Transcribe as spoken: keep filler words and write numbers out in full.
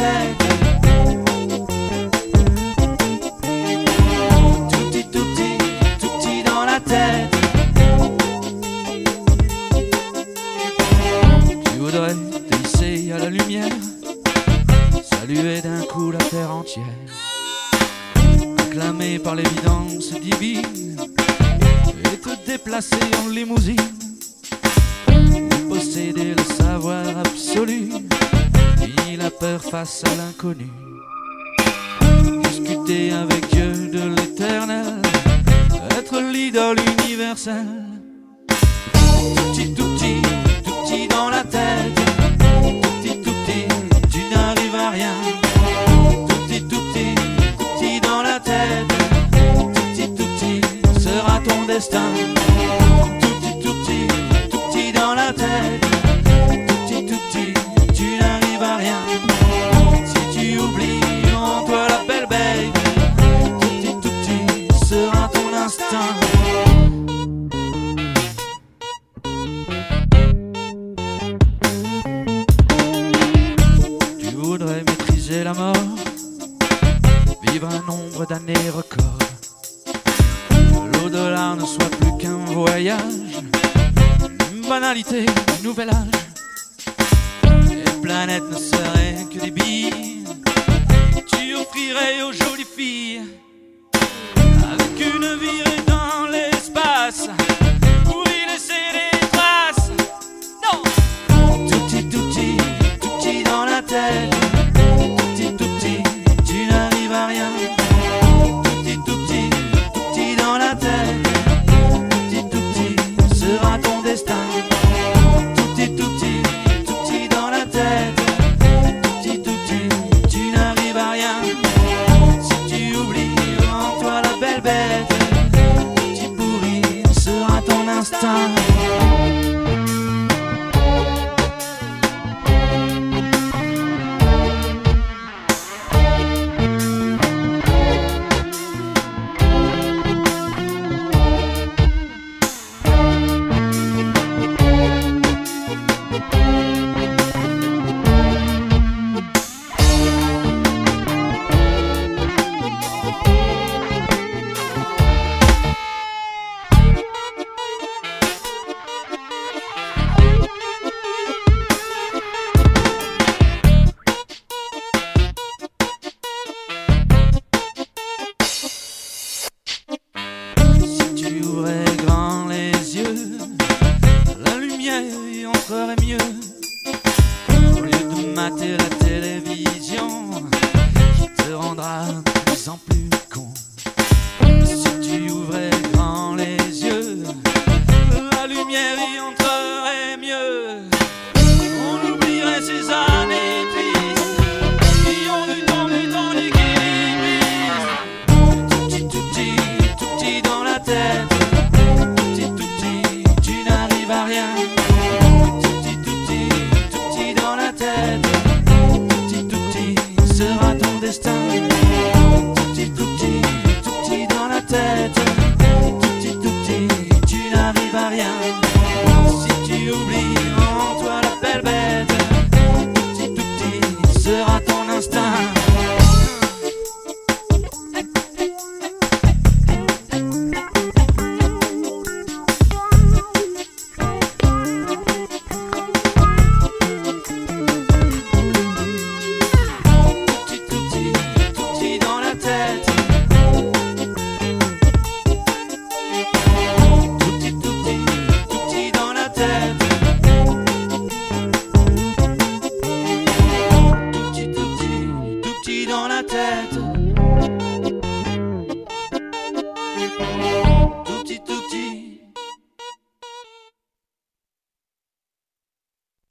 tête. Tout petit, tout petit, tout petit dans la tête. Tu voudrais te hisser à la lumière, saluer d'un coup la terre entière, acclamé par l'évidence divine, et te déplacer en limousine, ou posséder le savoir absolu, ni la peur face à l'inconnu, discuter avec Dieu de l'éternel, être l'idole universelle. Tout petit, tout petit, tout petit dans la tête. Tout petit, tout petit, tu n'arrives à rien. Tout petit, tout petit, tout petit dans la tête. Tout petit, tout petit, sera ton destin. Tout petit, tout petit, tout petit dans la tête. Tout petit, tout petit, tu n'arrives à rien. Si tu oublies en toi la belle bête, tout petit, tout petit, sera ton instinct. Tu voudrais maîtriser la mort, vivre un nombre d'années record. L'au-delà ne soit plus qu'un voyage, une banalité, un nouvel âge. Les planètes ne seraient que des billes, tu offrirais aux jolies filles, avec une virée dans l'espace, pour y laisser des traces. Non! Tout petit, tout petit, tout petit dans la tête. Tout petit, tout petit, tu n'arrives à rien. Tout petit, tout petit, tout petit dans la tête. Tout petit, tout petit, sera ton destin. Tout petit, tout petit, tout petit dans la tête. Tout petit, tout petit, tu n'arrives à rien. Si tu oublies en toi la belle bête, petit pourri sera ton instinct. Tu ouvrais grand les yeux, la lumière y entrerait mieux. Au lieu de mater la télévision, qui te rendra de plus en plus con.